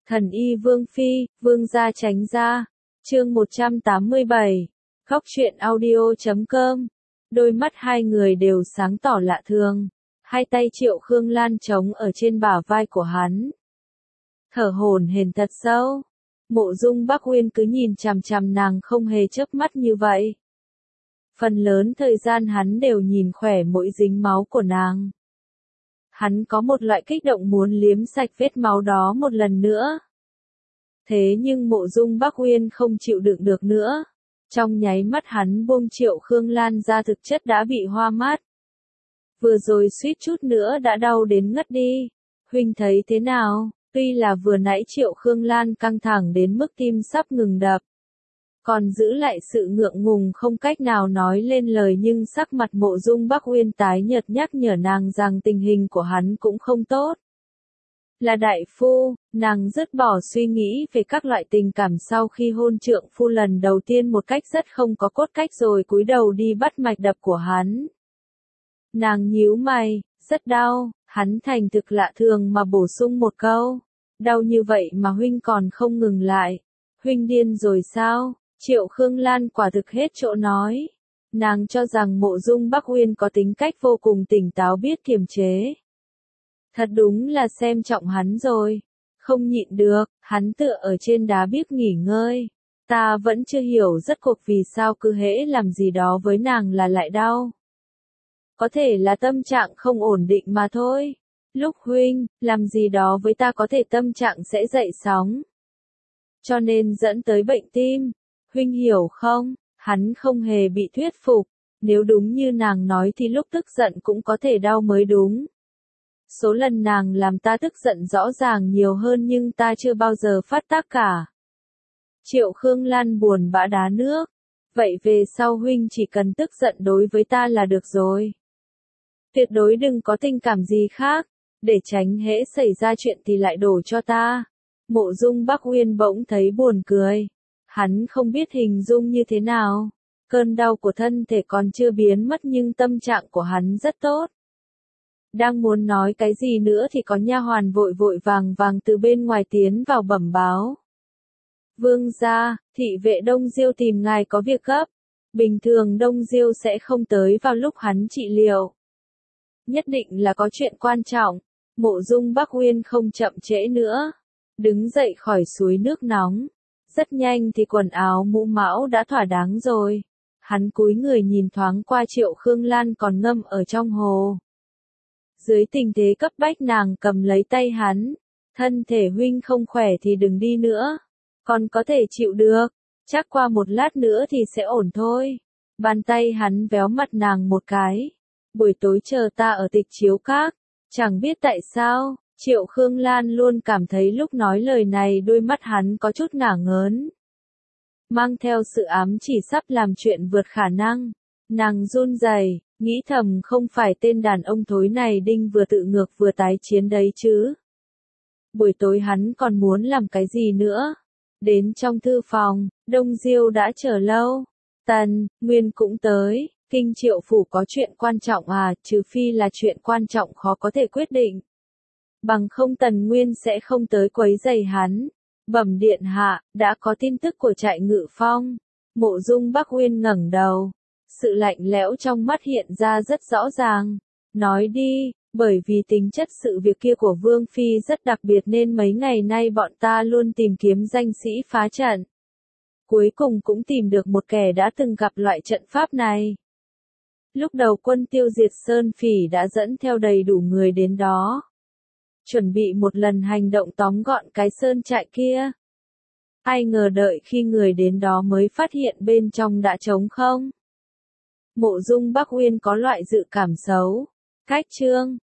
Thần y Vương Phi, Vương gia tránh ra. Chương 187. Khóc chuyện audio.com. Đôi mắt hai người đều sáng tỏ lạ thường. Hai tay Triệu Khương Lan trống ở trên bả vai của hắn. Thở hổn hển thật sâu. Mộ Dung Bắc Uyên cứ nhìn chằm chằm nàng không hề chớp mắt như vậy. Phần lớn thời gian hắn đều nhìn khỏe mỗi dính máu của nàng. Hắn có một loại kích động muốn liếm sạch vết máu đó một lần nữa. Thế nhưng Mộ Dung Bắc Uyên không chịu đựng được nữa. Trong nháy mắt hắn buông Triệu Khương Lan ra, thực chất đã bị hoa mắt. Vừa rồi suýt chút nữa đã đau đến ngất đi. Huynh thấy thế nào? Tuy là vừa nãy Triệu Khương Lan căng thẳng đến mức tim sắp ngừng đập. Còn giữ lại sự ngượng ngùng không cách nào nói lên lời, nhưng sắc mặt Mộ Dung Bắc Uyên tái nhợt nhắc nhở nàng rằng tình hình của hắn cũng không tốt. Là đại phu, nàng dứt bỏ suy nghĩ về các loại tình cảm sau khi hôn trượng phu lần đầu tiên một cách rất không có cốt cách, rồi cúi đầu đi bắt mạch đập của hắn. Nàng nhíu mày, rất đau, hắn thành thực lạ thường mà bổ sung một câu. Đau như vậy mà huynh còn không ngừng lại. Huynh điên rồi sao? Triệu Khương Lan quả thực hết chỗ nói. Nàng cho rằng Mộ Dung Bắc Uyên có tính cách vô cùng tỉnh táo, biết kiềm chế. Thật đúng là xem trọng hắn rồi. Không nhịn được, hắn tựa ở trên đá biếc nghỉ ngơi. Ta vẫn chưa hiểu rốt cuộc vì sao cứ hễ làm gì đó với nàng là lại đau. Có thể là tâm trạng không ổn định mà thôi. Lúc huynh làm gì đó với ta có thể tâm trạng sẽ dậy sóng. Cho nên dẫn tới bệnh tim. Huynh hiểu không? Hắn không hề bị thuyết phục. Nếu đúng như nàng nói thì lúc tức giận cũng có thể đau mới đúng. Số lần nàng làm ta tức giận rõ ràng nhiều hơn, nhưng ta chưa bao giờ phát tác cả. Triệu Khương Lan buồn bã đá nước. Vậy về sau huynh chỉ cần tức giận đối với ta là được rồi. Tuyệt đối đừng có tình cảm gì khác, để tránh hễ xảy ra chuyện thì lại đổ cho ta. Mộ Dung Bắc Uyên bỗng thấy buồn cười. Hắn không biết hình dung như thế nào. Cơn đau của thân thể còn chưa biến mất nhưng tâm trạng của hắn rất tốt. Đang muốn nói cái gì nữa thì có nha hoàn vội vội vàng vàng từ bên ngoài tiến vào bẩm báo. Vương gia, thị vệ Đông Diêu tìm ngài có việc gấp. Bình thường Đông Diêu sẽ không tới vào lúc hắn trị liệu. Nhất định là có chuyện quan trọng. Mộ Dung Bắc Uyên không chậm trễ nữa. Đứng dậy khỏi suối nước nóng. Rất nhanh thì quần áo mũ mão đã thỏa đáng rồi. Hắn cúi người nhìn thoáng qua Triệu Khương Lan còn ngâm ở trong hồ. Dưới tình thế cấp bách nàng cầm lấy tay hắn. Thân thể huynh không khỏe thì đừng đi nữa. Còn có thể chịu được. Chắc qua một lát nữa thì sẽ ổn thôi. Bàn tay hắn véo mặt nàng một cái. Buổi tối chờ ta ở Tịch Chiếu Các. Chẳng biết tại sao, Triệu Khương Lan luôn cảm thấy lúc nói lời này đôi mắt hắn có chút ngả ngớn. Mang theo sự ám chỉ sắp làm chuyện vượt khả năng. Nàng run rẩy, nghĩ thầm không phải tên đàn ông thối này đinh vừa tự ngược vừa tái chiến đấy chứ. Buổi tối hắn còn muốn làm cái gì nữa? Đến trong thư phòng, Đông Diêu đã chờ lâu. Tần Nguyên cũng tới. Kinh Triệu phủ có chuyện quan trọng à? Trừ phi là chuyện quan trọng khó có thể quyết định. Bằng không Tần Nguyên sẽ không tới quấy rầy hắn. Bẩm điện hạ, đã có tin tức của trại Ngự Phong. Mộ Dung Bắc Uyên ngẩng đầu. Sự lạnh lẽo trong mắt hiện ra rất rõ ràng. Nói đi, bởi vì tính chất sự việc kia của Vương Phi rất đặc biệt nên mấy ngày nay bọn ta luôn tìm kiếm danh sĩ phá trận. Cuối cùng cũng tìm được một kẻ đã từng gặp loại trận pháp này. Lúc đầu quân tiêu diệt Sơn Phỉ đã dẫn theo đầy đủ người đến đó. Chuẩn bị một lần hành động tóm gọn cái sơn trại kia. Ai ngờ đợi khi người đến đó mới phát hiện bên trong đã trống không. Mộ Dung Bắc Uyên có loại dự cảm xấu. Cách chương